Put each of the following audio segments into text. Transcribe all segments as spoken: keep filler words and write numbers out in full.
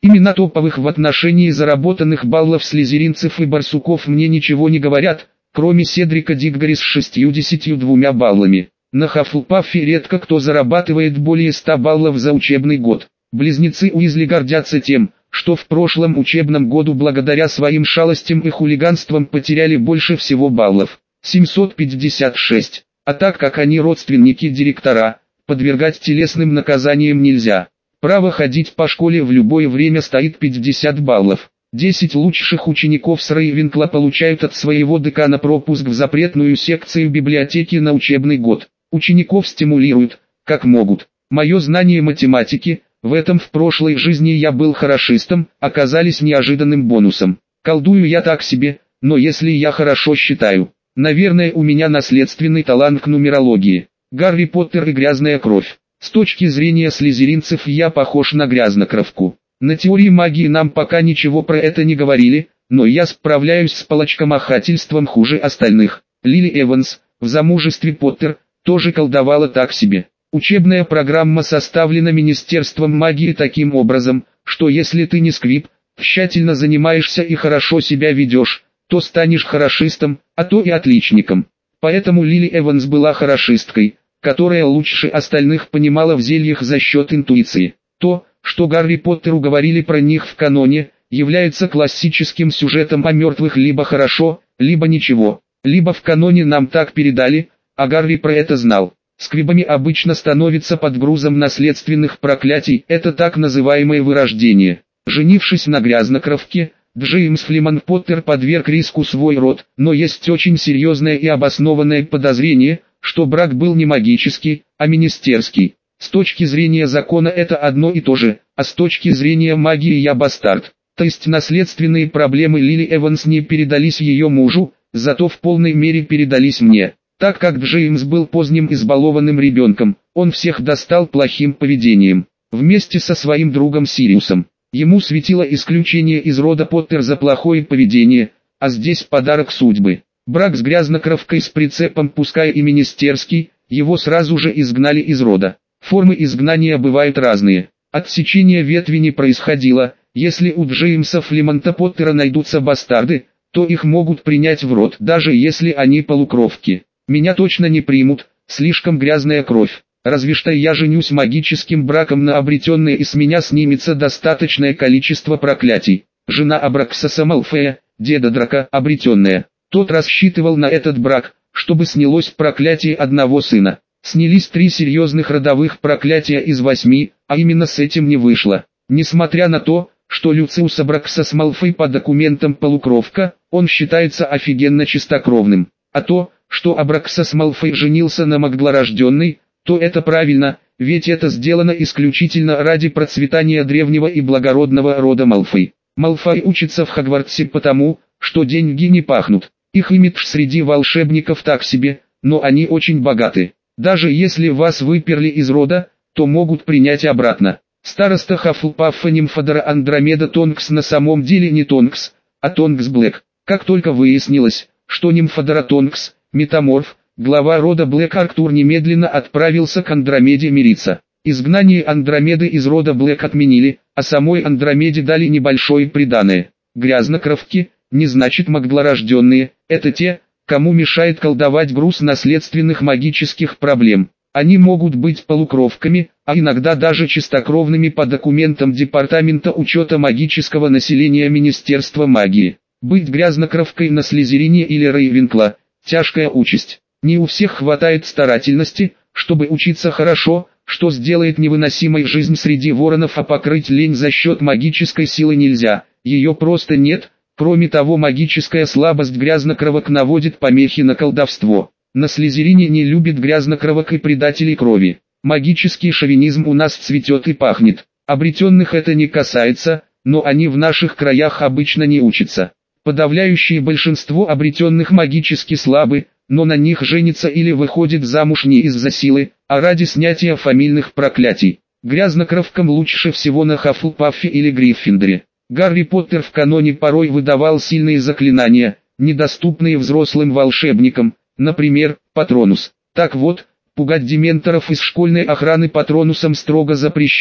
Имена топовых в отношении заработанных баллов слизеринцев и барсуков мне ничего не говорят, кроме Седрика Диггори с шестьюдесятью двумя баллами. На Хафлпаффе редко кто зарабатывает более ста баллов за учебный год. Близнецы Уизли гордятся тем, что в прошлом учебном году благодаря своим шалостям и хулиганствам потеряли больше всего баллов – семьсот пятьдесят шесть. А так как они родственники директора, подвергать телесным наказаниям нельзя. Право ходить по школе в любое время стоит пятьдесят баллов. десять лучших учеников с Рейвенкла получают от своего декана пропуск в запретную секцию библиотеки на учебный год. Учеников стимулируют, как могут. Мое знание математики, в этом в прошлой жизни я был хорошистом, оказались неожиданным бонусом. Колдую я так себе, но если я хорошо считаю, наверное у меня наследственный талант к нумерологии. Гарри Поттер и грязная кровь. С точки зрения слизеринцев я похож на грязнокровку. На теории магии нам пока ничего про это не говорили, но я справляюсь с палочкомахательством хуже остальных. Лили Эванс, в замужестве Поттер, тоже колдовала так себе. Учебная программа составлена Министерством магии таким образом, что если ты не сквиб, тщательно занимаешься и хорошо себя ведешь, то станешь хорошистом, а то и отличником. Поэтому Лили Эванс была хорошисткой, которая лучше остальных понимала в зельях за счет интуиции. То, что Гарри Поттеру говорили про них в каноне, является классическим сюжетом о мертвых либо хорошо, либо ничего, либо в каноне нам так передали, а Гарри про это знал. Сквибами обычно становится под грузом наследственных проклятий, это так называемое вырождение. Женившись на грязнокровке, Джеймс Флемонг Поттер подверг риску свой род, но есть очень серьезное и обоснованное подозрение, что брак был не магический, а министерский. С точки зрения закона это одно и то же, а с точки зрения магии я бастард. То есть наследственные проблемы Лили Эванс не передались ее мужу, зато в полной мере передались мне. Так как Джеймс был поздним избалованным ребенком, он всех достал плохим поведением. Вместе со своим другом Сириусом. Ему светило исключение из рода Поттер за плохое поведение, а здесь подарок судьбы. Брак с грязнокровкой с прицепом, пускай и министерский, его сразу же изгнали из рода. Формы изгнания бывают разные. Отсечение ветви не происходило, если у Джеймса Флемонта Поттера найдутся бастарды, то их могут принять в род, даже если они полукровки. Меня точно не примут, слишком грязная кровь. Разве что я женюсь магическим браком на обретенной, и с меня снимется достаточное количество проклятий. Жена Абраксаса Малфоя, деда Драка, обретенная. Тот рассчитывал на этот брак, чтобы снялось проклятие одного сына. Снялись три серьезных родовых проклятия из восьми, а именно с этим не вышло. Несмотря на то, что Люциус Абраксас Малфой по документам полукровка, он считается офигенно чистокровным. А то, что Абраксас Малфой женился на Магдлорожденной, то это правильно, ведь это сделано исключительно ради процветания древнего и благородного рода Малфой. Малфой учится в Хогвартсе потому, что деньги не пахнут. Их имидж среди волшебников так себе, но они очень богаты. Даже если вас выперли из рода, то могут принять обратно. Староста Хафлпаффа Нимфодора Андромеда Тонкс на самом деле не Тонкс, а Тонкс Блэк. Как только выяснилось, что Нимфодора Тонкс – метаморф, глава рода Блэк Арктур немедленно отправился к Андромеде мириться. Изгнание Андромеды из рода Блэк отменили, а самой Андромеде дали небольшое приданое. Грязнокровки, не значит магдлорожденные, это те, кому мешает колдовать груз наследственных магических проблем. Они могут быть полукровками, а иногда даже чистокровными по документам Департамента учета магического населения Министерства магии. Быть грязнокровкой на Слизерине или Рейвенкла – тяжкая участь. Не у всех хватает старательности, чтобы учиться хорошо, что сделает невыносимой жизнь среди воронов, а покрыть лень за счет магической силы нельзя, ее просто нет. Кроме того, магическая слабость грязнокровок наводит помехи на колдовство. На Слизерине не любит грязнокровок и предателей крови. Магический шовинизм у нас цветет и пахнет. Обретенных это не касается, но они в наших краях обычно не учатся. Подавляющее большинство обретенных магически слабы, но на них женится или выходит замуж не из-за силы, а ради снятия фамильных проклятий. Грязнокровкам лучше всего на Хафлпаффе или Гриффиндоре. Гарри Поттер в каноне порой выдавал сильные заклинания, недоступные взрослым волшебникам, например, Патронус. Так вот, пугать дементоров из школьной охраны Патронусом строго запрещено,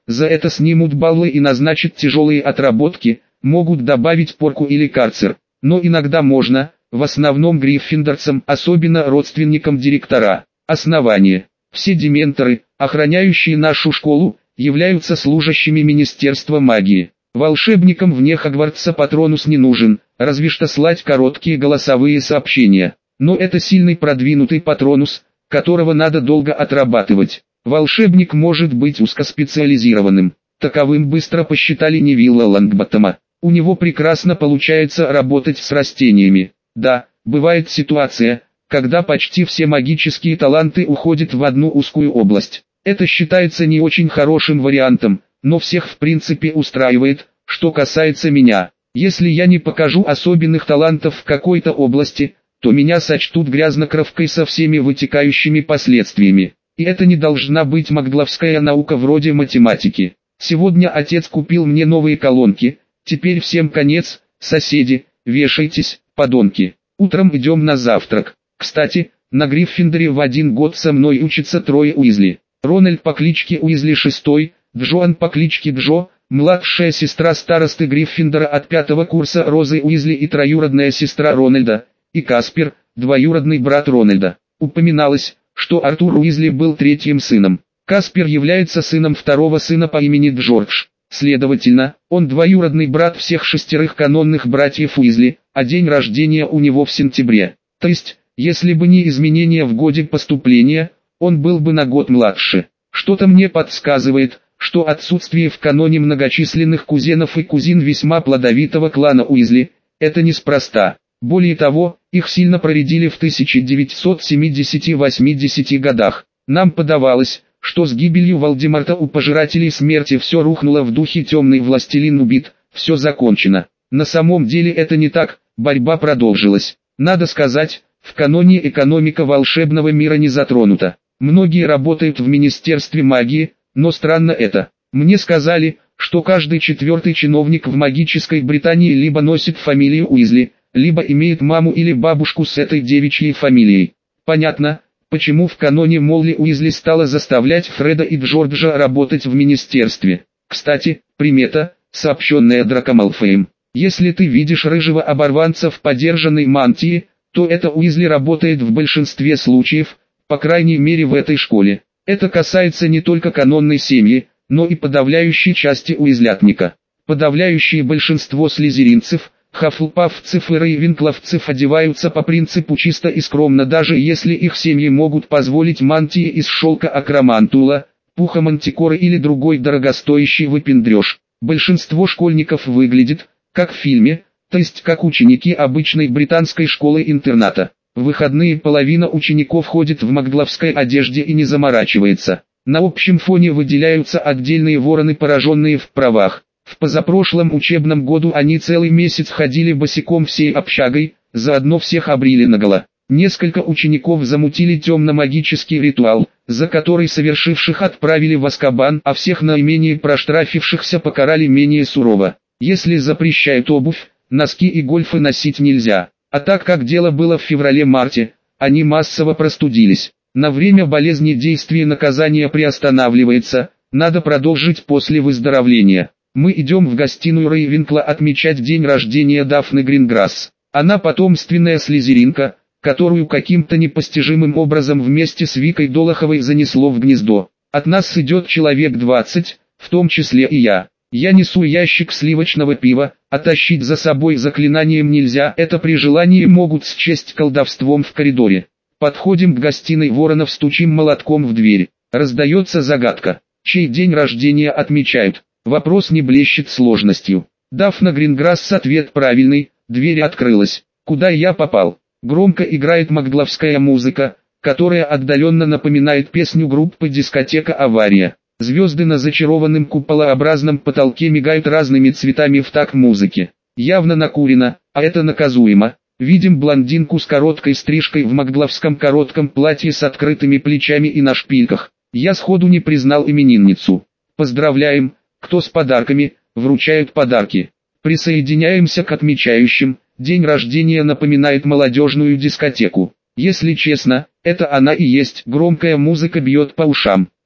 за это снимут баллы и назначат тяжелые отработки, могут добавить порку или карцер. Но иногда можно, в основном гриффиндорцам, особенно родственникам директора. Основание. Все дементоры, охраняющие нашу школу, являются служащими Министерства магии. Волшебникам вне Хогвартса Патронус не нужен, разве что слать короткие голосовые сообщения. Но это сильный продвинутый Патронус, которого надо долго отрабатывать. Волшебник может быть узкоспециализированным. Таковым быстро посчитали Невилла Лонгботтома. У него прекрасно получается работать с растениями. Да, бывает ситуация, когда почти все магические таланты уходят в одну узкую область. Это считается не очень хорошим вариантом, но всех в принципе устраивает. Что касается меня, если я не покажу особенных талантов в какой-то области, то меня сочтут грязнокровкой со всеми вытекающими последствиями. И это не должна быть магловская наука вроде математики. Сегодня отец купил мне новые колонки, теперь всем конец, соседи, вешайтесь, подонки. Утром идем на завтрак. Кстати, на Гриффиндоре в один год со мной учатся трое Уизли. Рональд по кличке Уизли шестой, Джоан по кличке Джо, младшая сестра старосты Гриффиндора от пятого курса Розы Уизли и троюродная сестра Рональда, и Каспер, двоюродный брат Рональда. Упоминалось, что Артур Уизли был третьим сыном. Каспер является сыном второго сына по имени Джордж. Следовательно, он двоюродный брат всех шестерых канонных братьев Уизли, а день рождения у него в сентябре. То есть, если бы не изменения в годе поступления, он был бы на год младше. Что-то мне подсказывает, что отсутствие в каноне многочисленных кузенов и кузин весьма плодовитого клана Уизли – это неспроста. Более того, их сильно проредили в тысяча девятьсот семидесятых-восьмидесятых годах. Нам подавалось, что с гибелью Волдеморта у пожирателей смерти все рухнуло в духе темный властелин убит, все закончено. На самом деле это не так, борьба продолжилась. Надо сказать, в каноне экономика волшебного мира не затронута. Многие работают в Министерстве магии, но странно это. Мне сказали, что каждый четвертый чиновник в магической Британии либо носит фамилию Уизли, либо имеет маму или бабушку с этой девичьей фамилией. Понятно, почему в каноне Молли Уизли стала заставлять Фреда и Джорджа работать в министерстве. Кстати, примета, сообщенная Драко Малфоем. Если ты видишь рыжего оборванца в подержанной мантии, то это Уизли работает в большинстве случаев, по крайней мере в этой школе. Это касается не только канонной семьи, но и подавляющей части уизлятника. Подавляющее большинство слизеринцев, хафлпафцев и рейвенкловцев одеваются по принципу чисто и скромно, даже если их семьи могут позволить мантии из шелка акромантула, пуха мантикоры или другой дорогостоящий выпендреж. Большинство школьников выглядит, как в фильме, то есть как ученики обычной британской школы-интерната. В выходные половина учеников ходит в магловской одежде и не заморачивается. На общем фоне выделяются отдельные вороны, пораженные в правах. В позапрошлом учебном году они целый месяц ходили босиком всей общагой, заодно всех обрили наголо. Несколько учеников замутили темно-магический ритуал, за который совершивших отправили в Азкабан, а всех наименее проштрафившихся покарали менее сурово. Если запрещают обувь, носки и гольфы носить нельзя. А так как дело было в феврале-марте, они массово простудились. На время болезни действие наказания приостанавливается, надо продолжить после выздоровления. Мы идем в гостиную Рейвенкла отмечать день рождения Дафны Гринграсс. Она потомственная слизеринка, которую каким-то непостижимым образом вместе с Викой Долоховой занесло в гнездо. От нас идет человек двадцать, в том числе и я. Я несу ящик сливочного пива, а тащить за собой заклинанием нельзя, это при желании могут счесть колдовством в коридоре. Подходим к гостиной Воронов, стучим молотком в дверь. Раздается загадка. Чей день рождения отмечают? Вопрос не блещет сложностью. Дафна Гринграсс, ответ правильный, дверь открылась. Куда я попал? Громко играет магловская музыка, которая отдаленно напоминает песню группы «Дискотека Авария». Звезды на зачарованном куполообразном потолке мигают разными цветами в такт музыки. Явно накурено, а это наказуемо. Видим блондинку с короткой стрижкой в магловском коротком платье с открытыми плечами и на шпильках. Я сходу не признал именинницу. Поздравляем, кто с подарками, вручают подарки. Присоединяемся к отмечающим, день рождения напоминает молодежную дискотеку. Если честно, это она и есть, громкая музыка бьет по ушам.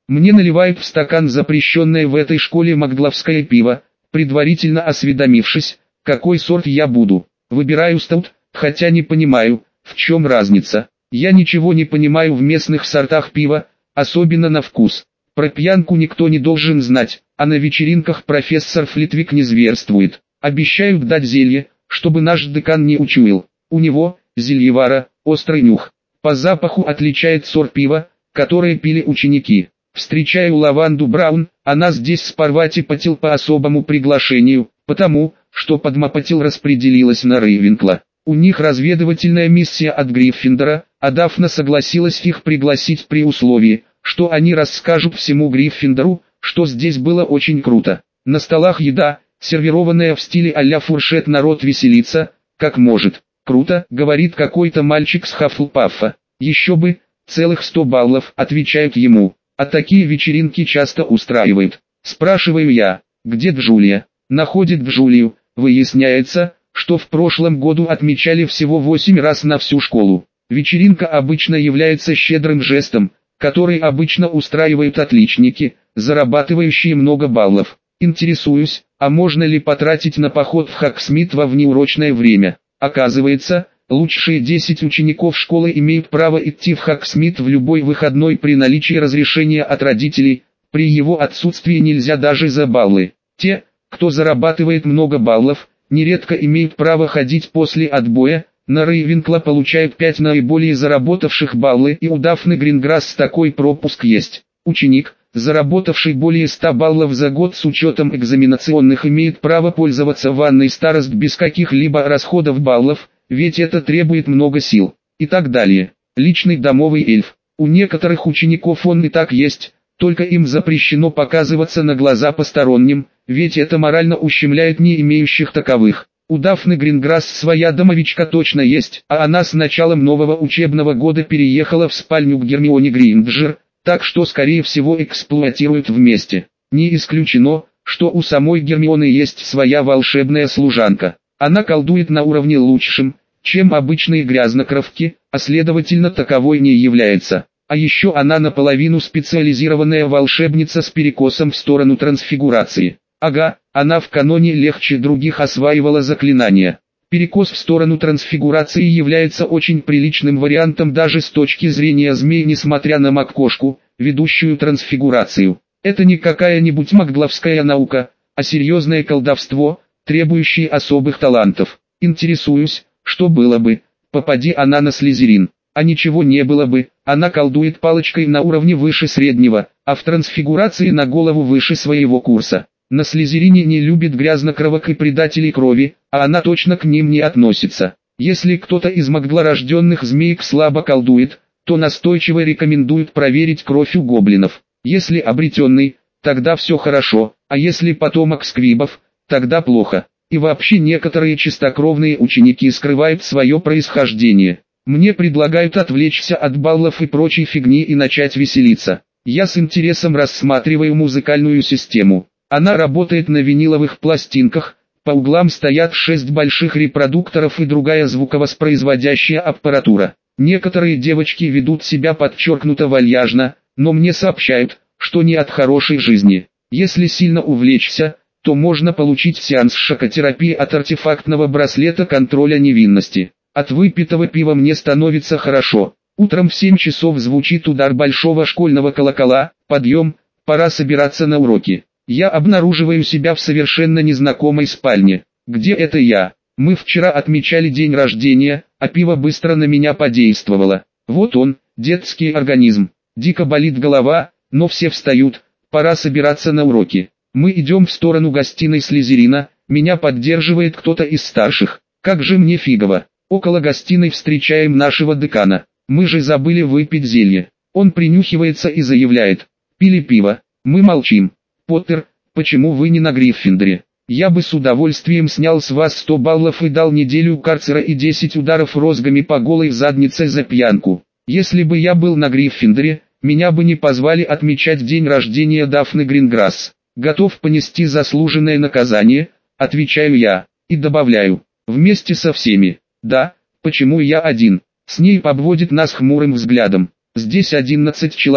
Мне наливают в стакан запрещенное в этой школе магловское пиво, предварительно осведомившись, какой сорт я буду. Выбираю стаут, хотя не понимаю, в чем разница. Я ничего не понимаю в местных сортах пива, особенно на вкус. Про пьянку никто не должен знать, а на вечеринках профессор Флитвик не зверствует. Обещают дать зелье, чтобы наш декан не учуял. У него, зельевара, острый нюх. По запаху отличает сорт пива, которое пили ученики. Встречаю Лаванду Браун, она здесь с Парвати-Патил по особому приглашению, потому, что Падма-Патил распределилась на Рейвенкла. У них разведывательная миссия от Гриффиндора, а Дафна согласилась их пригласить при условии, что они расскажут всему Гриффиндору, что здесь было очень круто. На столах еда, сервированная в стиле а-ля фуршет, народ веселится, как может. «Круто», — говорит какой-то мальчик с Хаффлпаффа. «Еще бы, целых сто баллов», — отвечают ему. А такие вечеринки часто устраивают. Спрашиваю я, где Джулия? Находит Джулию. Выясняется, что в прошлом году отмечали всего восемь раз на всю школу. Вечеринка обычно является щедрым жестом, который обычно устраивают отличники, зарабатывающие много баллов. Интересуюсь, а можно ли потратить на поход в Хогсмит во внеурочное время? Оказывается, лучшие десять учеников школы имеют право идти в Хогсмит в любой выходной при наличии разрешения от родителей, при его отсутствии нельзя даже за баллы. Те, кто зарабатывает много баллов, нередко имеют право ходить после отбоя. На Рейвенкла получают пять наиболее заработавших баллы, и у Дафны Гринграсс такой пропуск есть. Ученик, заработавший более ста баллов за год с учетом экзаменационных, имеет право пользоваться ванной старост без каких-либо расходов баллов, ведь это требует много сил, и так далее. Личный домовый эльф. У некоторых учеников он и так есть, только им запрещено показываться на глаза посторонним, ведь это морально ущемляет не имеющих таковых. У Дафны Гринграсс своя домовичка точно есть, а она с началом нового учебного года переехала в спальню к Гермионе Грейнджер, так что скорее всего эксплуатируют вместе. Не исключено, что у самой Гермионы есть своя волшебная служанка. Она колдует на уровне лучшем, чем обычные грязнокровки, а следовательно таковой не является. А еще она наполовину специализированная волшебница с перекосом в сторону трансфигурации. Ага, она в каноне легче других осваивала заклинания. Перекос в сторону трансфигурации является очень приличным вариантом даже с точки зрения змей, несмотря на маккошку, ведущую трансфигурацию. Это не какая-нибудь магловская наука, а серьезное колдовство, требующее особых талантов. Интересуюсь, что было бы, попади она на Слизерин. А ничего не было бы, она колдует палочкой на уровне выше среднего, а в трансфигурации на голову выше своего курса. На Слизерине не любит грязнокровок и предателей крови, а она точно к ним не относится. Если кто-то из маглорожденных змеек слабо колдует, то настойчиво рекомендуют проверить кровь у гоблинов. Если обретенный, тогда все хорошо, а если потомок сквибов, тогда плохо. И вообще некоторые чистокровные ученики скрывают свое происхождение. Мне предлагают отвлечься от баллов и прочей фигни и начать веселиться. Я с интересом рассматриваю музыкальную систему. Она работает на виниловых пластинках, по углам стоят шесть больших репродукторов и другая звуковоспроизводящая аппаратура. Некоторые девочки ведут себя подчеркнуто вальяжно, но мне сообщают, что не от хорошей жизни. Если сильно увлечься, то можно получить сеанс шокотерапии от артефактного браслета контроля невинности. От выпитого пива мне становится хорошо. Утром в семь часов звучит удар большого школьного колокола, подъем, пора собираться на уроки. Я обнаруживаю себя в совершенно незнакомой спальне. Где это я? Мы вчера отмечали день рождения, а пиво быстро на меня подействовало. Вот он, детский организм. Дико болит голова, но все встают, пора собираться на уроки. Мы идем в сторону гостиной Слизерина, меня поддерживает кто-то из старших. Как же мне фигово. Около гостиной встречаем нашего декана. Мы же забыли выпить зелье. Он принюхивается и заявляет: пили пиво. Мы молчим. Поттер, почему вы не на Гриффиндоре? Я бы с удовольствием снял с вас сто баллов и дал неделю карцера и десять ударов розгами по голой заднице за пьянку. Если бы я был на Гриффиндоре, меня бы не позвали отмечать день рождения Дафны Гринграсс. Готов понести заслуженное наказание, отвечаю я, и добавляю, вместе со всеми. Да, почему я один? С ней обводит нас хмурым взглядом. Здесь одиннадцать человек,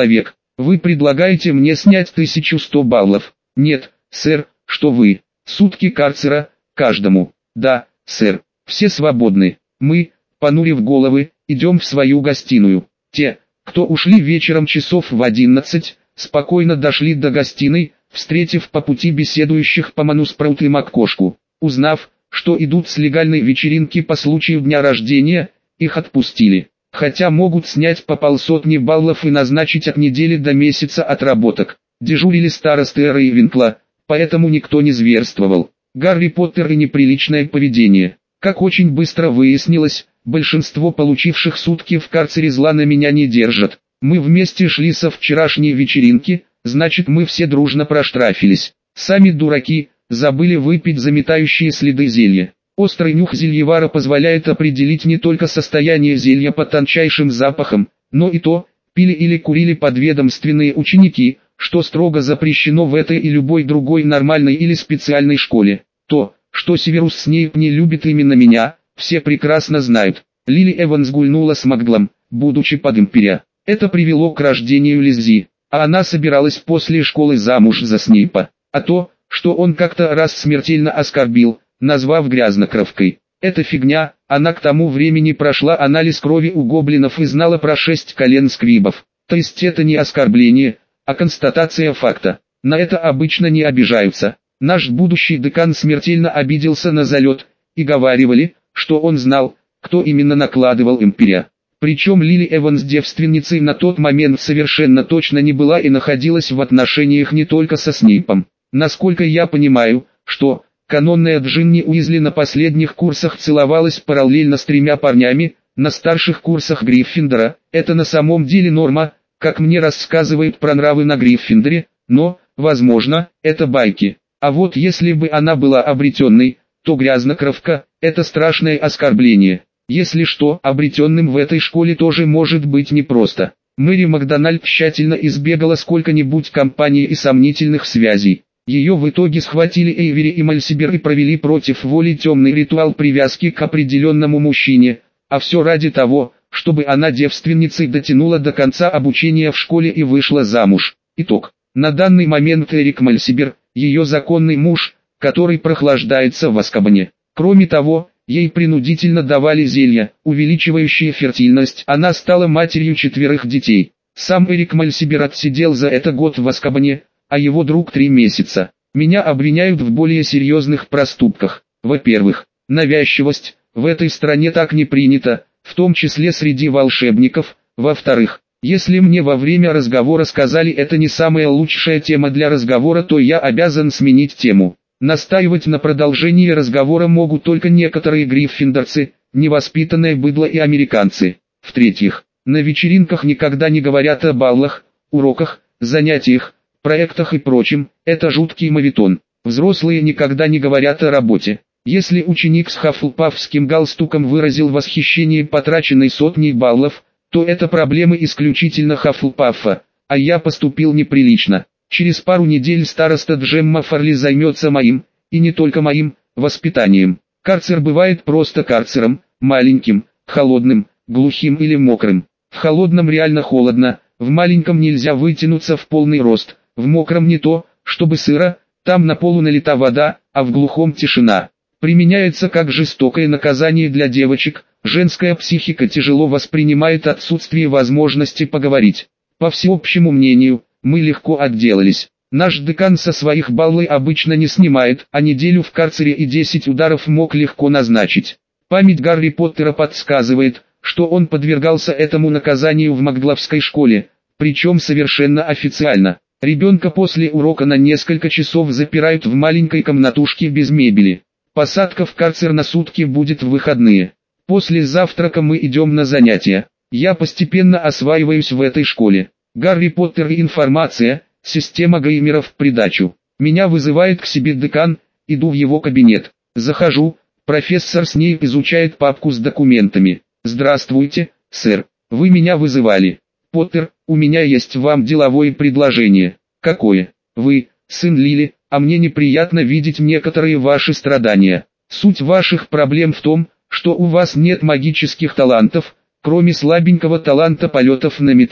Вы предлагаете мне снять тысячу сто баллов? Нет, сэр, что вы? Сутки карцера, каждому. Да, сэр, все свободны. Мы, понурив головы, идем в свою гостиную. Те, кто ушли вечером часов в одиннадцать, спокойно дошли до гостиной, встретив по пути беседующих по Мануспраут и Маккошку. Узнав, что идут с легальной вечеринки по случаю дня рождения, их отпустили. Хотя могут снять по полсотни баллов и назначить от недели до месяца отработок. Дежурили старосты Рейвенкла, поэтому никто не зверствовал. Гарри Поттер и неприличное поведение. Как очень быстро выяснилось, большинство получивших сутки в карцере зла на меня не держат. Мы вместе шли со вчерашней вечеринки, значит мы все дружно проштрафились. Сами дураки, забыли выпить заметающие следы зелья. Острый нюх зельевара позволяет определить не только состояние зелья по тончайшим запахам, но и то, пили или курили подведомственные ученики, что строго запрещено в этой и любой другой нормальной или специальной школе. То, что Северус Снейп не любит именно меня, все прекрасно знают. Лили Эванс гульнула с Макглом, будучи под империя. Это привело к рождению Лиззи, а она собиралась после школы замуж за Снейпа. А то, что он как-то раз смертельно оскорбил, назвав грязнокровкой. Это фигня, она к тому времени прошла анализ крови у гоблинов и знала про шесть колен скрибов. То есть это не оскорбление, а констатация факта. На это обычно не обижаются. Наш будущий декан смертельно обиделся на залет, и говаривали, что он знал, кто именно накладывал империя. Причем Лили Эванс девственницей на тот момент совершенно точно не была и находилась в отношениях не только со Снейпом. Насколько я понимаю, что канонная Джинни Уизли на последних курсах целовалась параллельно с тремя парнями, на старших курсах Гриффиндора, это на самом деле норма, как мне рассказывают про нравы на Гриффиндоре, но, возможно, это байки. А вот если бы она была обретенной, то грязнокровка – это страшное оскорбление. Если что, обретенным в этой школе тоже может быть непросто. Мэри Макдональд тщательно избегала сколько-нибудь компаний и сомнительных связей. Ее в итоге схватили Эйвери и Мальсибер и провели против воли темный ритуал привязки к определенному мужчине, а все ради того, чтобы она девственницей дотянула до конца обучения в школе и вышла замуж. Итог. На данный момент Эрик Мальсибер, ее законный муж, который прохлаждается в Азкабане. Кроме того, ей принудительно давали зелья, увеличивающие фертильность. Она стала матерью четверых детей. Сам Эрик Мальсибер отсидел за это год в Азкабане, а его друг три месяца. Меня обвиняют в более серьезных проступках. Во-первых, навязчивость, в этой стране так не принято, в том числе среди волшебников. Во-вторых, если мне во время разговора сказали это не самая лучшая тема для разговора, то я обязан сменить тему. Настаивать на продолжении разговора могут только некоторые гриффиндорцы, невоспитанное быдло и американцы. В-третьих, на вечеринках никогда не говорят о баллах, уроках, занятиях, проектах и прочем, это жуткий моветон. Взрослые никогда не говорят о работе. Если ученик с хафлпафским галстуком выразил восхищение потраченной сотней баллов, то это проблемы исключительно Хафлпафа, а я поступил неприлично. Через пару недель староста Джемма Фарли займется моим, и не только моим, воспитанием. Карцер бывает просто карцером, маленьким, холодным, глухим или мокрым. В холодном реально холодно, в маленьком нельзя вытянуться в полный рост, в мокром не то, чтобы сыро, там на полу налита вода, а в глухом тишина. Применяется как жестокое наказание для девочек, женская психика тяжело воспринимает отсутствие возможности поговорить. По всеобщему мнению, мы легко отделались. Наш декан со своих баллы обычно не снимает, а неделю в карцере и десять ударов мог легко назначить. Память Гарри Поттера подсказывает, что он подвергался этому наказанию в Макгловской школе, причем совершенно официально. Ребенка после урока на несколько часов запирают в маленькой комнатушке без мебели. Посадка в карцер на сутки будет в выходные. После завтрака мы идем на занятия. Я постепенно осваиваюсь в этой школе. Гарри Поттер и информация, система геймеров в придачу. Меня вызывает к себе декан, иду в его кабинет. Захожу, профессор Снейп изучает папку с документами. «Здравствуйте, сэр, вы меня вызывали. Поттер, у меня есть вам деловое предложение». «Какое?» «Вы, сын Лили, а мне неприятно видеть некоторые ваши страдания. Суть ваших проблем в том, что у вас нет магических талантов, кроме слабенького таланта полетов на метле.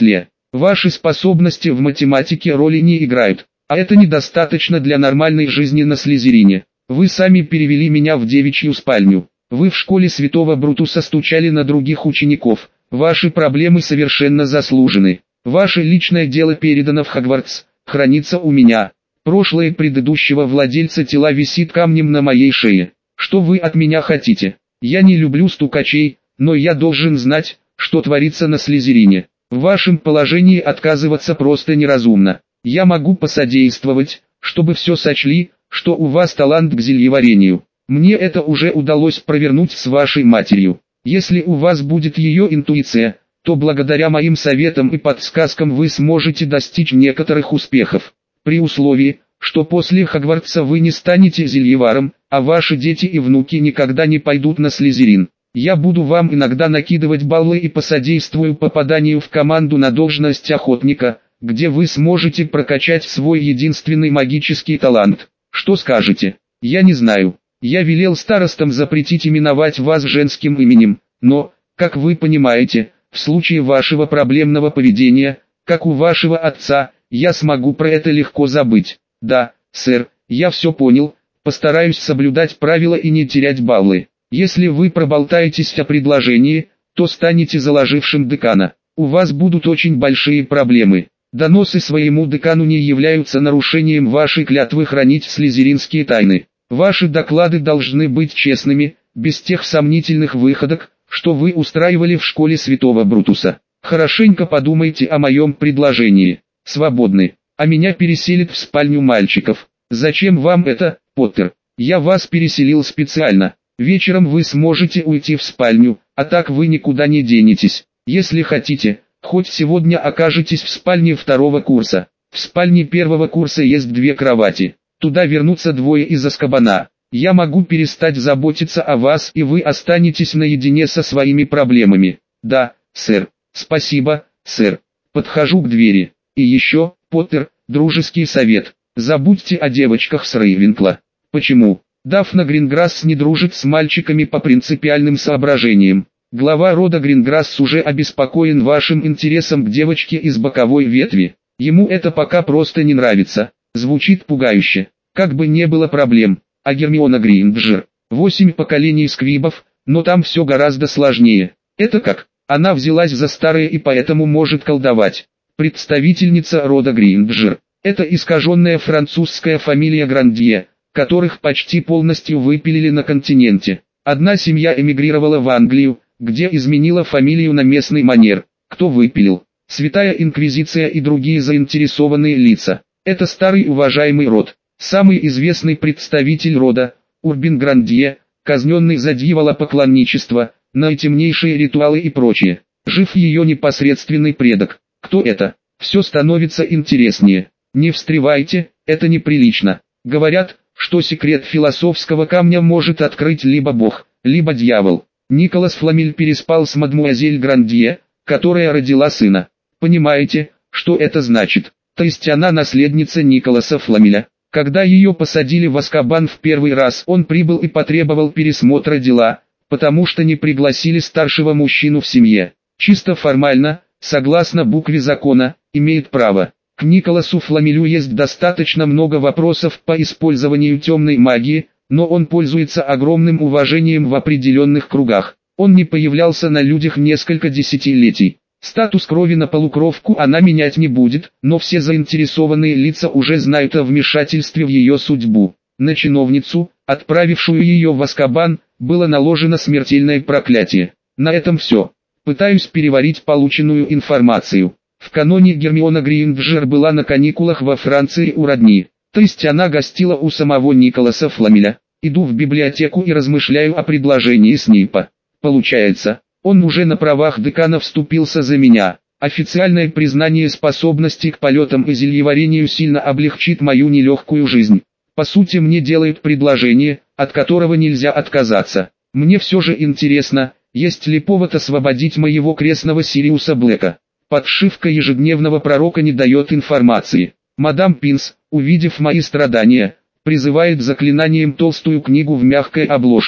Ваши способности в математике роли не играют, а это недостаточно для нормальной жизни на Слизерине. Вы сами перевели меня в девичью спальню. Вы в школе Святого Брутуса стучали на других учеников. Ваши проблемы совершенно заслужены. Ваше личное дело передано в Хогвартс, хранится у меня. Прошлое предыдущего владельца тела висит камнем на моей шее. Что вы от меня хотите? Я не люблю стукачей, но я должен знать, что творится на Слизерине. В вашем положении отказываться просто неразумно. Я могу посодействовать, чтобы все сочли, что у вас талант к зельеварению. Мне это уже удалось провернуть с вашей матерью. Если у вас будет ее интуиция, то благодаря моим советам и подсказкам вы сможете достичь некоторых успехов. При условии, что после Хогвартса вы не станете зельеваром, а ваши дети и внуки никогда не пойдут на Слизерин. Я буду вам иногда накидывать баллы и посодействую попаданию в команду на должность охотника, где вы сможете прокачать свой единственный магический талант. Что скажете? Я не знаю. Я велел старостам запретить именовать вас женским именем, но, как вы понимаете, в случае вашего проблемного поведения, как у вашего отца, я смогу про это легко забыть. Да, сэр, я все понял, постараюсь соблюдать правила и не терять баллы. Если вы проболтаетесь о предложении, то станете заложившим декана. У вас будут очень большие проблемы. Доносы своему декану не являются нарушением вашей клятвы хранить слизеринские тайны. Ваши доклады должны быть честными, без тех сомнительных выходок, что вы устраивали в школе Святого Брутуса. Хорошенько подумайте о моем предложении. Свободны. А меня переселят в спальню мальчиков. Зачем вам это, Поттер? Я вас переселил специально. Вечером вы сможете уйти в спальню, а так вы никуда не денетесь. Если хотите, хоть сегодня окажетесь в спальне второго курса. В спальне первого курса есть две кровати. Туда вернутся двое из Азкабана. Я могу перестать заботиться о вас, и вы останетесь наедине со своими проблемами. Да, сэр. Спасибо, сэр. Подхожу к двери. И еще, Поттер, дружеский совет. Забудьте о девочках с Рейвенкла. Почему? Дафна Гринграсс не дружит с мальчиками по принципиальным соображениям. Глава рода Гринграсс уже обеспокоен вашим интересом к девочке из боковой ветви. Ему это пока просто не нравится. Звучит пугающе. Как бы не было проблем. А Гермиона Грейнджер. Восемь поколений сквибов, но там все гораздо сложнее. Это как? Она взялась за старое и поэтому может колдовать. Представительница рода Грейнджер. Это искаженная французская фамилия Грандье, которых почти полностью выпилили на континенте. Одна семья эмигрировала в Англию, где изменила фамилию на местный манер. Кто выпилил? Святая Инквизиция и другие заинтересованные лица. Это старый уважаемый род. Самый известный представитель рода, Урбин Грандье, казненный за дьяволопоклонничество, наитемнейшие ритуалы и прочее. Жив ее непосредственный предок. Кто это? Все становится интереснее. Не встревайте, это неприлично. Говорят, что секрет философского камня может открыть либо Бог, либо дьявол. Николас Фламель переспал с мадмуазель Грандье, которая родила сына. Понимаете, что это значит? То есть она наследница Николаса Фламеля. Когда ее посадили в Азкабан в первый раз, он прибыл и потребовал пересмотра дела, потому что не пригласили старшего мужчину в семье. Чисто формально, согласно букве закона, имеет право. К Николасу Фламелю есть достаточно много вопросов по использованию темной магии, но он пользуется огромным уважением в определенных кругах. Он не появлялся на людях несколько десятилетий. Статус крови на полукровку она менять не будет, но все заинтересованные лица уже знают о вмешательстве в ее судьбу. На чиновницу, отправившую ее в Азкабан, было наложено смертельное проклятие. На этом все. Пытаюсь переварить полученную информацию. В каноне Гермиона Грейнджер была на каникулах во Франции у родни. То есть она гостила у самого Николаса Фламеля. Иду в библиотеку и размышляю о предложении Снейпа. Получается, он уже на правах декана вступился за меня. Официальное признание способностей к полетам и зельеварению сильно облегчит мою нелегкую жизнь. По сути, мне делают предложение, от которого нельзя отказаться. Мне все же интересно, есть ли повод освободить моего крестного Сириуса Блэка. Подшивка ежедневного пророка не дает информации. Мадам Пинс, увидев мои страдания, призывает заклинанием толстую книгу в мягкой обложке.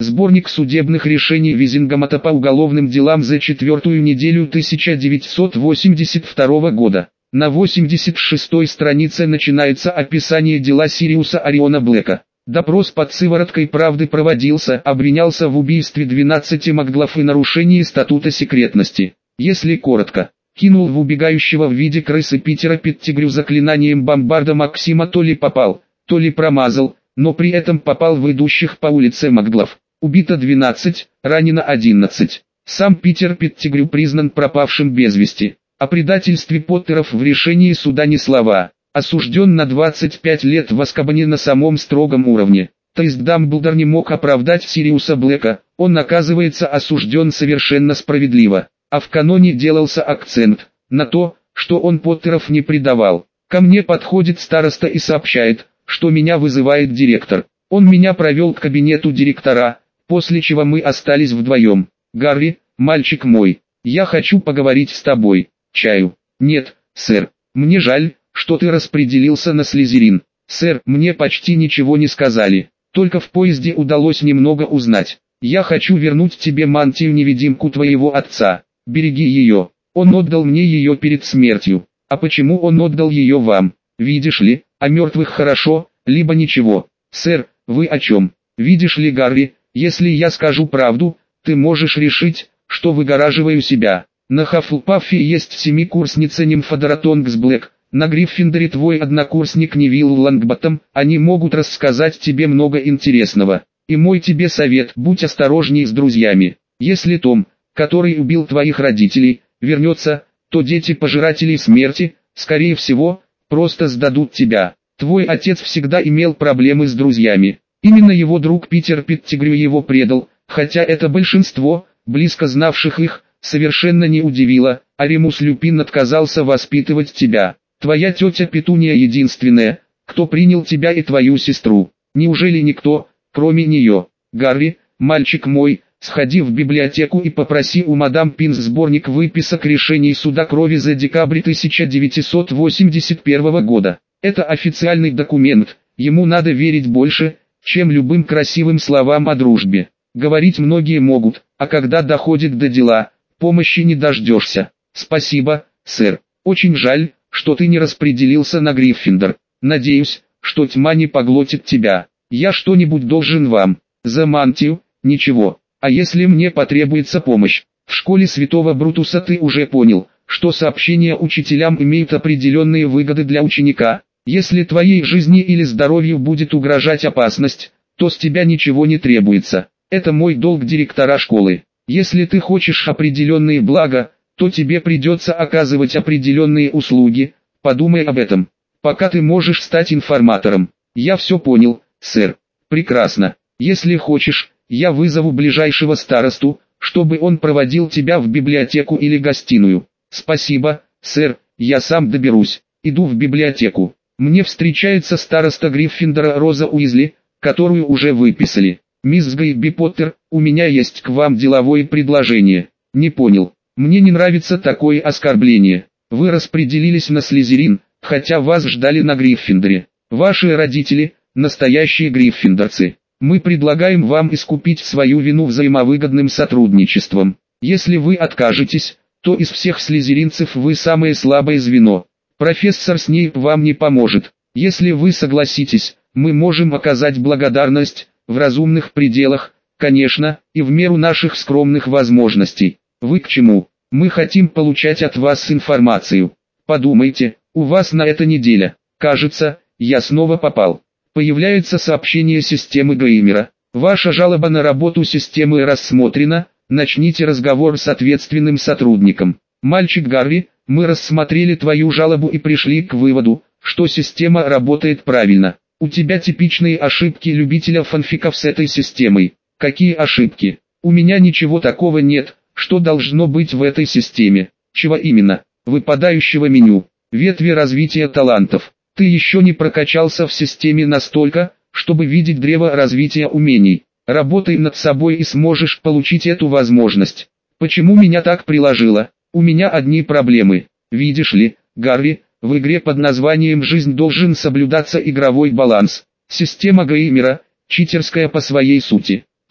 Сборник судебных решений Визингамата по уголовным делам за четвертую неделю тысяча девятьсот восемьдесят второго года. На восемьдесят шестой странице начинается описание дела Сириуса Ориона Блэка. Допрос под сывороткой правды проводился, обвинялся в убийстве двенадцати маглов и нарушении статута секретности. Если коротко, кинул в убегающего в виде крысы Питера Петтигрю заклинанием бомбарда Максима, то ли попал, то ли промазал, но при этом попал в идущих по улице маглов. Убито двенадцать, ранено одиннадцать. Сам Питер Петтигрю признан пропавшим без вести. О предательстве Поттеров в решении суда ни слова. Осужден на двадцать пять лет в Азкабане на самом строгом уровне. То есть Дамблдор не мог оправдать Сириуса Блэка, он оказывается осужден совершенно справедливо. А в каноне делался акцент на то, что он Поттеров не предавал. Ко мне подходит староста и сообщает, что меня вызывает директор. Он меня провел к кабинету директора, после чего мы остались вдвоем. «Гарри, мальчик мой, я хочу поговорить с тобой. Чаю?» «Нет, сэр, мне жаль, что ты распределился на Слизерин. Сэр, мне почти ничего не сказали, только в поезде удалось немного узнать. Я хочу вернуть тебе мантию-невидимку твоего отца, береги ее. Он отдал мне ее перед смертью. А почему он отдал ее вам? Видишь ли, о мертвых хорошо, либо ничего. Сэр, вы о чем? Видишь ли, Гарри, если я скажу правду, ты можешь решить, что выгораживаю себя. На Хаффлпаффе есть семикурсница Нимфодора Тонгс Блэк. На Гриффиндоре твой однокурсник Невилл Лонгботтом, они могут рассказать тебе много интересного. И мой тебе совет, будь осторожней с друзьями. Если Том, который убил твоих родителей, вернется, то дети пожирателей смерти, скорее всего, просто сдадут тебя. Твой отец всегда имел проблемы с друзьями. Именно его друг Питер Петтигрю его предал, хотя это большинство, близко знавших их, совершенно не удивило, а Ремус Люпин отказался воспитывать тебя. Твоя тетя Петуния единственная, кто принял тебя и твою сестру. Неужели никто, кроме нее? Гарри, мальчик мой, сходи в библиотеку и попроси у мадам Пинс сборник выписок решений суда крови за декабрь тысяча девятьсот восемьдесят первого года. Это официальный документ, ему надо верить больше, чем любым красивым словам о дружбе. Говорить многие могут, а когда доходит до дела, помощи не дождешься. Спасибо, сэр. Очень жаль, что ты не распределился на Гриффиндор. Надеюсь, что тьма не поглотит тебя. Я что-нибудь должен вам. За мантию? Ничего. А если мне потребуется помощь? В школе Святого Брутуса ты уже понял, что сообщения учителям имеют определенные выгоды для ученика. Если твоей жизни или здоровью будет угрожать опасность, то с тебя ничего не требуется. Это мой долг директора школы. Если ты хочешь определенные блага, то тебе придется оказывать определенные услуги, подумай об этом. Пока ты можешь стать информатором. Я все понял, сэр. Прекрасно. Если хочешь, я вызову ближайшего старосту, чтобы он проводил тебя в библиотеку или гостиную. Спасибо, сэр, я сам доберусь. Иду в библиотеку. Мне встречается староста Гриффиндора Роза Уизли, которую уже выписали. Мисс Гэйби Поттер, у меня есть к вам деловое предложение. Не понял. Мне не нравится такое оскорбление. Вы распределились на Слизерин, хотя вас ждали на Гриффиндоре. Ваши родители – настоящие гриффиндорцы. Мы предлагаем вам искупить свою вину взаимовыгодным сотрудничеством. Если вы откажетесь, то из всех слизеринцев вы самое слабое звено. Профессор Снейп вам не поможет. Если вы согласитесь, мы можем оказать благодарность, в разумных пределах, конечно, и в меру наших скромных возможностей. Вы к чему? Мы хотим получать от вас информацию. Подумайте, у вас на это неделя. Кажется, я снова попал. Появляется сообщение системы Геймера. Ваша жалоба на работу системы рассмотрена, начните разговор с ответственным сотрудником. Мальчик Гарри, мы рассмотрели твою жалобу и пришли к выводу, что система работает правильно. У тебя типичные ошибки любителя фанфиков с этой системой. Какие ошибки? У меня ничего такого нет, что должно быть в этой системе. Чего именно? Выпадающего меню. Ветви развития талантов. Ты еще не прокачался в системе настолько, чтобы видеть древо развития умений. Работай над собой и сможешь получить эту возможность. Почему меня так приложило? У меня одни проблемы. Видишь ли, Гарри, в игре под названием «Жизнь» должен соблюдаться игровой баланс. Система Геймера, читерская по своей сути.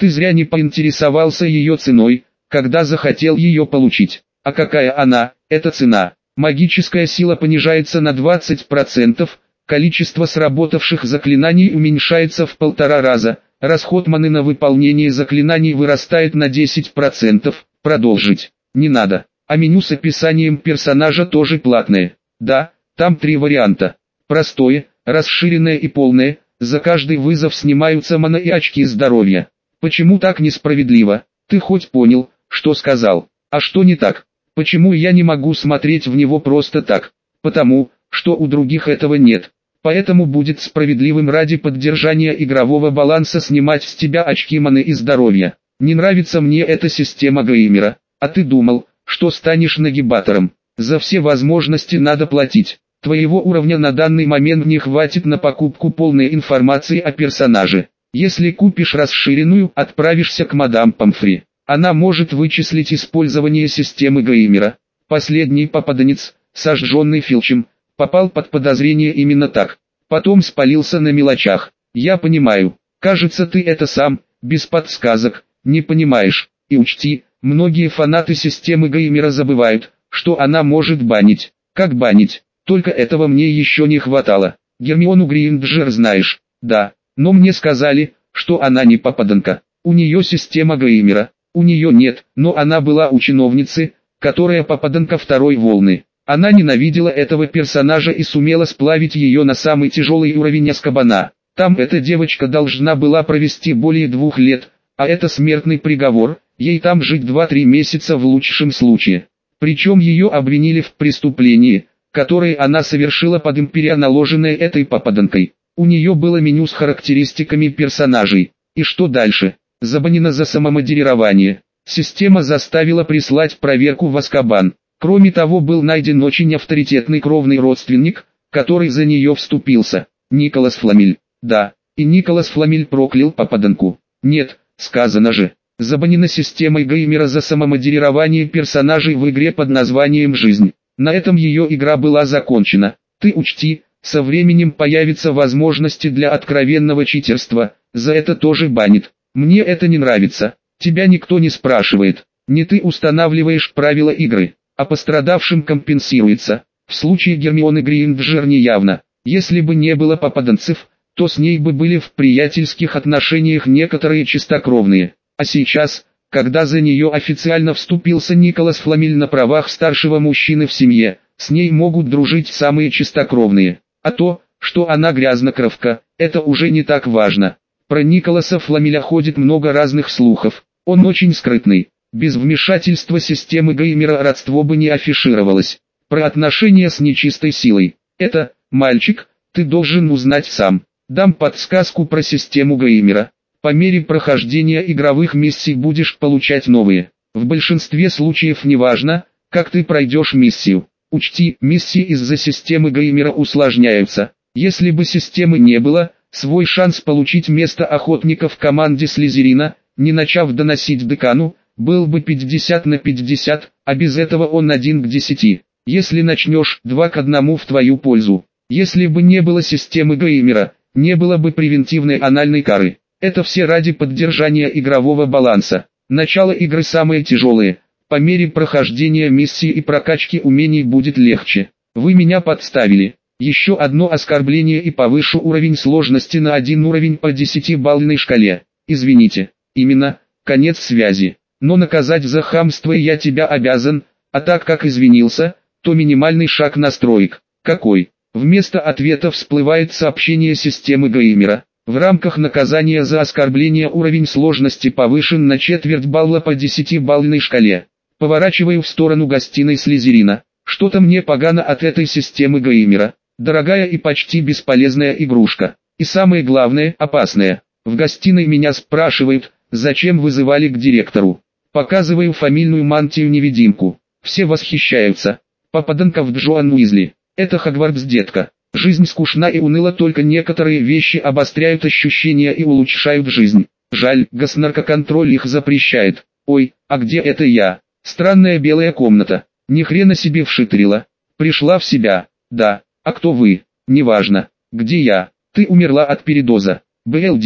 Ты зря не поинтересовался ее ценой, когда захотел ее получить. А какая она, эта цена? Магическая сила понижается на двадцать процентов, количество сработавших заклинаний уменьшается в полтора раза, расход маны на выполнение заклинаний вырастает на десять процентов, продолжить не надо. А меню с описанием персонажа тоже платное. Да, там три варианта. Простое, расширенное и полное, за каждый вызов снимаются мана и очки здоровья. Почему так несправедливо? Ты хоть понял, что сказал? А что не так? Почему я не могу смотреть в него просто так? Потому, что у других этого нет. Поэтому будет справедливым ради поддержания игрового баланса снимать с тебя очки маны и здоровья. Не нравится мне эта система геймера. А ты думал, что станешь нагибатором? За все возможности надо платить. Твоего уровня на данный момент не хватит на покупку полной информации о персонаже. Если купишь расширенную, отправишься к мадам Помфри. Она может вычислить использование системы геймера. Последний попаданец, сожженный Филчем, попал под подозрение именно так. Потом спалился на мелочах. Я понимаю. Кажется, ты это сам, без подсказок, не понимаешь. И учти, многие фанаты системы геймера забывают, что она может банить. Как банить? Только этого мне еще не хватало. Гермиону Грейнджер знаешь? Да, но мне сказали, что она не попаданка. У нее система геймера. У нее нет, но она была у чиновницы, которая попаданка второй волны. Она ненавидела этого персонажа и сумела сплавить ее на самый тяжелый уровень Азкабана. Там эта девочка должна была провести более двух лет, а это смертный приговор, ей там жить два-три месяца в лучшем случае. Причем ее обвинили в преступлении, которое она совершила под империя, наложенное этой попаданкой. У нее было меню с характеристиками персонажей. И что дальше? Забанено за самомодерирование. Система заставила прислать проверку в Азкабан. Кроме того, был найден очень авторитетный кровный родственник, который за нее вступился. Николас Фламель. Да, и Николас Фламель проклял попаданку. Нет, сказано же. Забанена системой геймера за самомодерирование персонажей в игре под названием «Жизнь». На этом ее игра была закончена. Ты учти, со временем появятся возможности для откровенного читерства, за это тоже банит. Мне это не нравится. Тебя никто не спрашивает. Не ты устанавливаешь правила игры, а пострадавшим компенсируется. В случае Гермионы Грейнджер неявно. Если бы не было попаданцев, то с ней бы были в приятельских отношениях некоторые чистокровные. А сейчас, когда за нее официально вступился Николас Фламель на правах старшего мужчины в семье, с ней могут дружить самые чистокровные. А то, что она грязнокровка, это уже не так важно. Про Николаса Фламеля ходит много разных слухов. Он очень скрытный. Без вмешательства системы геймера родство бы не афишировалось. Про отношения с нечистой силой. Это, мальчик, ты должен узнать сам. Дам подсказку про систему геймера. По мере прохождения игровых миссий будешь получать новые. В большинстве случаев неважно, как ты пройдешь миссию. Учти, миссии из-за системы геймера усложняются. Если бы системы не было, свой шанс получить место охотника в команде Слизерина, не начав доносить декану, был бы пятьдесят на пятьдесят, а без этого он один к десяти. Если начнешь, два к одному в твою пользу. Если бы не было системы геймера, не было бы превентивной анальной кары. Это все ради поддержания игрового баланса. Начало игры самое тяжелое. По мере прохождения миссии и прокачки умений будет легче. Вы меня подставили. Еще одно оскорбление и повышу уровень сложности на один уровень по десятибалльной шкале. Извините. Именно, конец связи. Но наказать за хамство я тебя обязан, а так как извинился, то минимальный шаг настроек. Какой? Вместо ответа всплывает сообщение системы геймера. В рамках наказания за оскорбление уровень сложности повышен на четверть балла по десятибалльной шкале. Поворачиваю в сторону гостиной Слизерина. Что-то мне погано от этой системы геймера. Дорогая и почти бесполезная игрушка. И самое главное, опасная. В гостиной меня спрашивают, зачем вызывали к директору. Показываю фамильную мантию-невидимку. Все восхищаются. Попаданка в Джоан Уизли. Это Хогвартс, детка. Жизнь скучна и уныла, только некоторые вещи обостряют ощущения и улучшают жизнь. Жаль, госнаркоконтроль их запрещает. Ой, а где это я? Странная белая комната. Ни хрена себе вшитрила. Пришла в себя. Да. А кто вы? Неважно. Где я? Ты умерла от передоза. БЛД.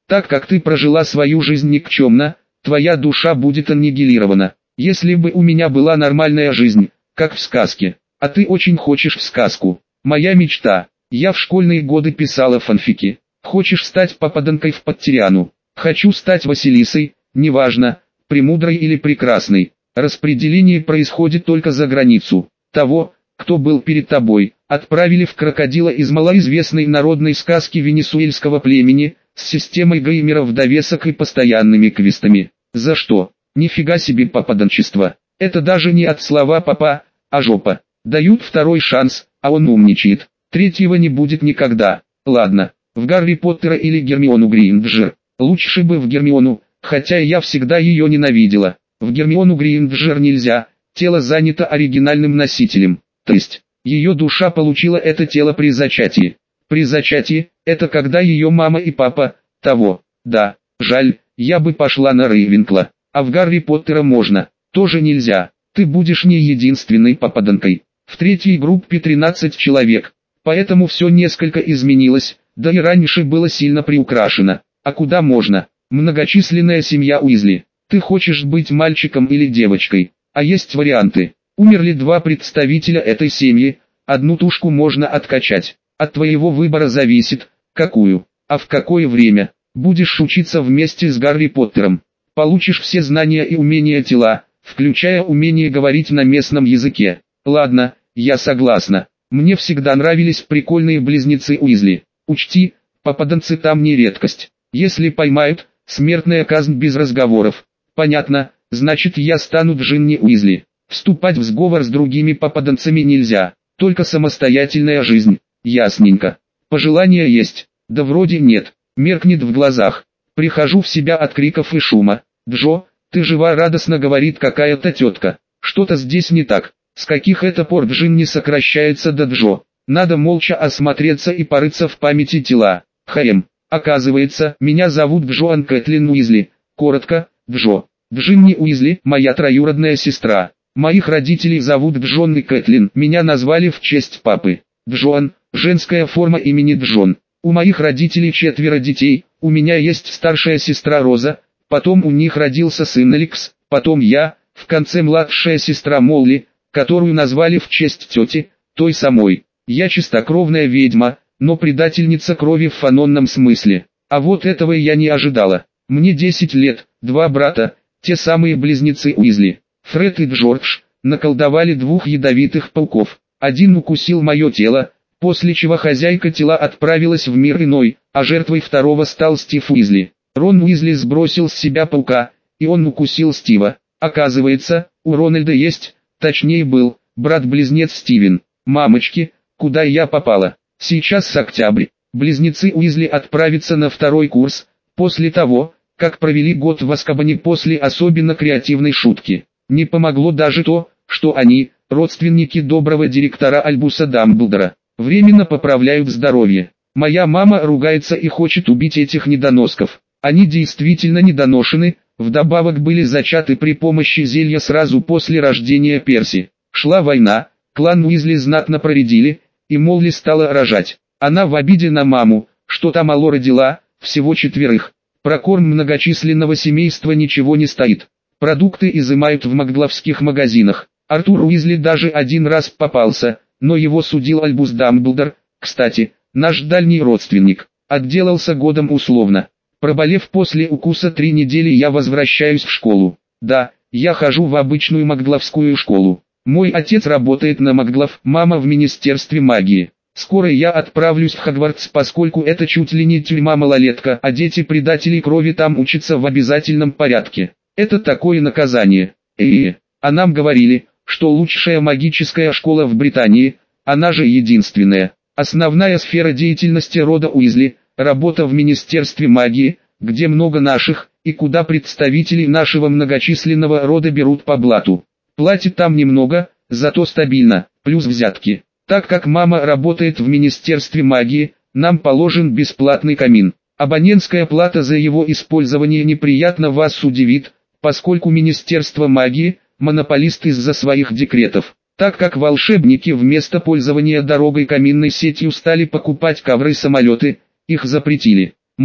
Так как ты прожила свою жизнь никчемно, твоя душа будет аннигилирована. Если бы у меня была нормальная жизнь, как в сказке, а ты очень хочешь в сказку. Моя мечта. Я в школьные годы писала фанфики. Хочешь стать попаданкой в Подтеряну? Хочу стать Василисой, неважно, премудрой или прекрасной. Распределение происходит только за границу. Того, кто был перед тобой, отправили в крокодила из малоизвестной народной сказки венесуэльского племени, с системой геймеров в довесок и постоянными квестами. За что? Нифига себе попаданчество. Это даже не от слова папа, а жопа. Дают второй шанс, а он умничает. Третьего не будет никогда. Ладно, в Гарри Поттера или Гермиону Грейнджер. Лучше бы в Гермиону, хотя я всегда ее ненавидела. В Гермиону Грейнджер нельзя, тело занято оригинальным носителем. То есть, ее душа получила это тело при зачатии. При зачатии, это когда ее мама и папа, того, да, жаль, я бы пошла на Рейвенкла. А в Гарри Поттера можно, тоже нельзя. Ты будешь не единственной попаданкой. В третьей группе тринадцать человек, поэтому все несколько изменилось, да и раньше было сильно приукрашено. А куда можно? Многочисленная семья Уизли. Ты хочешь быть мальчиком или девочкой? А есть варианты. Умерли два представителя этой семьи, одну тушку можно откачать. От твоего выбора зависит, какую, а в какое время. Будешь учиться вместе с Гарри Поттером. Получишь все знания и умения тела, включая умение говорить на местном языке. Ладно, я согласна. Мне всегда нравились прикольные близнецы Уизли. Учти, попаданцы там не редкость. Если поймают, смертная казнь без разговоров. Понятно, значит я стану Джинни Уизли. Вступать в сговор с другими попаданцами нельзя, только самостоятельная жизнь. Ясненько. Пожелания есть? Да вроде нет. Меркнет в глазах. Прихожу в себя от криков и шума. Джо, ты жива, радостно говорит какая-то тетка. Что-то здесь не так. С каких это пор Джинни сокращается до Джо? Надо молча осмотреться и порыться в памяти тела. Хэм. Оказывается, меня зовут Джоан Кэтлин Уизли. Коротко, Джо. Джинни Уизли, моя троюродная сестра. Моих родителей зовут Джон и Кэтлин. Меня назвали в честь папы. Джоан, женская форма имени Джон. У моих родителей четверо детей, у меня есть старшая сестра Роза, потом у них родился сын Алекс, потом я, в конце младшая сестра Молли, которую назвали в честь тети, той самой. Я чистокровная ведьма, но предательница крови в фанонном смысле. А вот этого я не ожидала. Мне десять лет, два брата, те самые близнецы Уизли, Фред и Джордж, наколдовали двух ядовитых пауков. Один укусил мое тело, после чего хозяйка тела отправилась в мир иной, а жертвой второго стал Стив Уизли. Рон Уизли сбросил с себя паука, и он укусил Стива. Оказывается, у Рональда есть, точнее был, брат-близнец Стивен. Мамочки, куда я попала? Сейчас октябрь. Близнецы Уизли отправятся на второй курс, после того, как провели год в Азкабане после особенно креативной шутки. Не помогло даже то, что они, родственники доброго директора Альбуса Дамблдора, временно поправляют здоровье. Моя мама ругается и хочет убить этих недоносков. Они действительно недоношены, вдобавок были зачаты при помощи зелья сразу после рождения Перси. Шла война, клан Уизли знатно проредили, и Молли стала рожать. Она в обиде на маму, что та мало родила, всего четверых. Про корм многочисленного семейства ничего не стоит. Продукты изымают в макглавских магазинах. Артур Уизли даже один раз попался, но его судил Альбус Дамблдор, кстати, наш дальний родственник. Отделался годом условно. Проболев после укуса три недели, я возвращаюсь в школу. Да, я хожу в обычную макглавскую школу. Мой отец работает на Макглав, мама в Министерстве магии. Скоро я отправлюсь в Хогвартс, поскольку это чуть ли не тюрьма-малолетка, а дети предателей крови там учатся в обязательном порядке. Это такое наказание. Э-э, а нам говорили, что лучшая магическая школа в Британии, она же единственная. Основная сфера деятельности рода Уизли – работа в Министерстве магии, где много наших, и куда представители нашего многочисленного рода берут по блату. Платит там немного, зато стабильно, плюс взятки. Так как мама работает в Министерстве магии, нам положен бесплатный камин. Абонентская плата за его использование неприятно вас удивит, поскольку Министерство магии – монополист из-за своих декретов. Так как волшебники вместо пользования дорогой каминной сетью стали покупать ковры-самолеты, их запретили. Мол,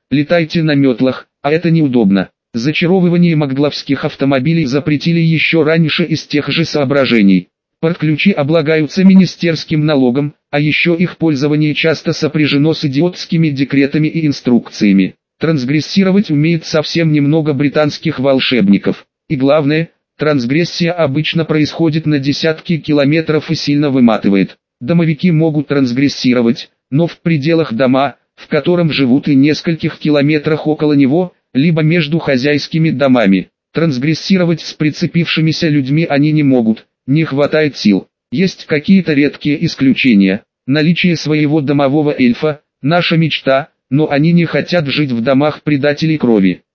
летайте на метлах, а это неудобно. Зачаровывание магловских автомобилей запретили еще раньше из тех же соображений. Портключи облагаются министерским налогом, а еще их пользование часто сопряжено с идиотскими декретами и инструкциями. Трансгрессировать умеет совсем немного британских волшебников. И главное, трансгрессия обычно происходит на десятки километров и сильно выматывает. Домовики могут трансгрессировать, но в пределах дома, в котором живут и нескольких километрах около него, либо между хозяйскими домами. Трансгрессировать с прицепившимися людьми они не могут, не хватает сил. Есть какие-то редкие исключения. Наличие своего домового эльфа – наша мечта, но они не хотят жить в домах предателей крови.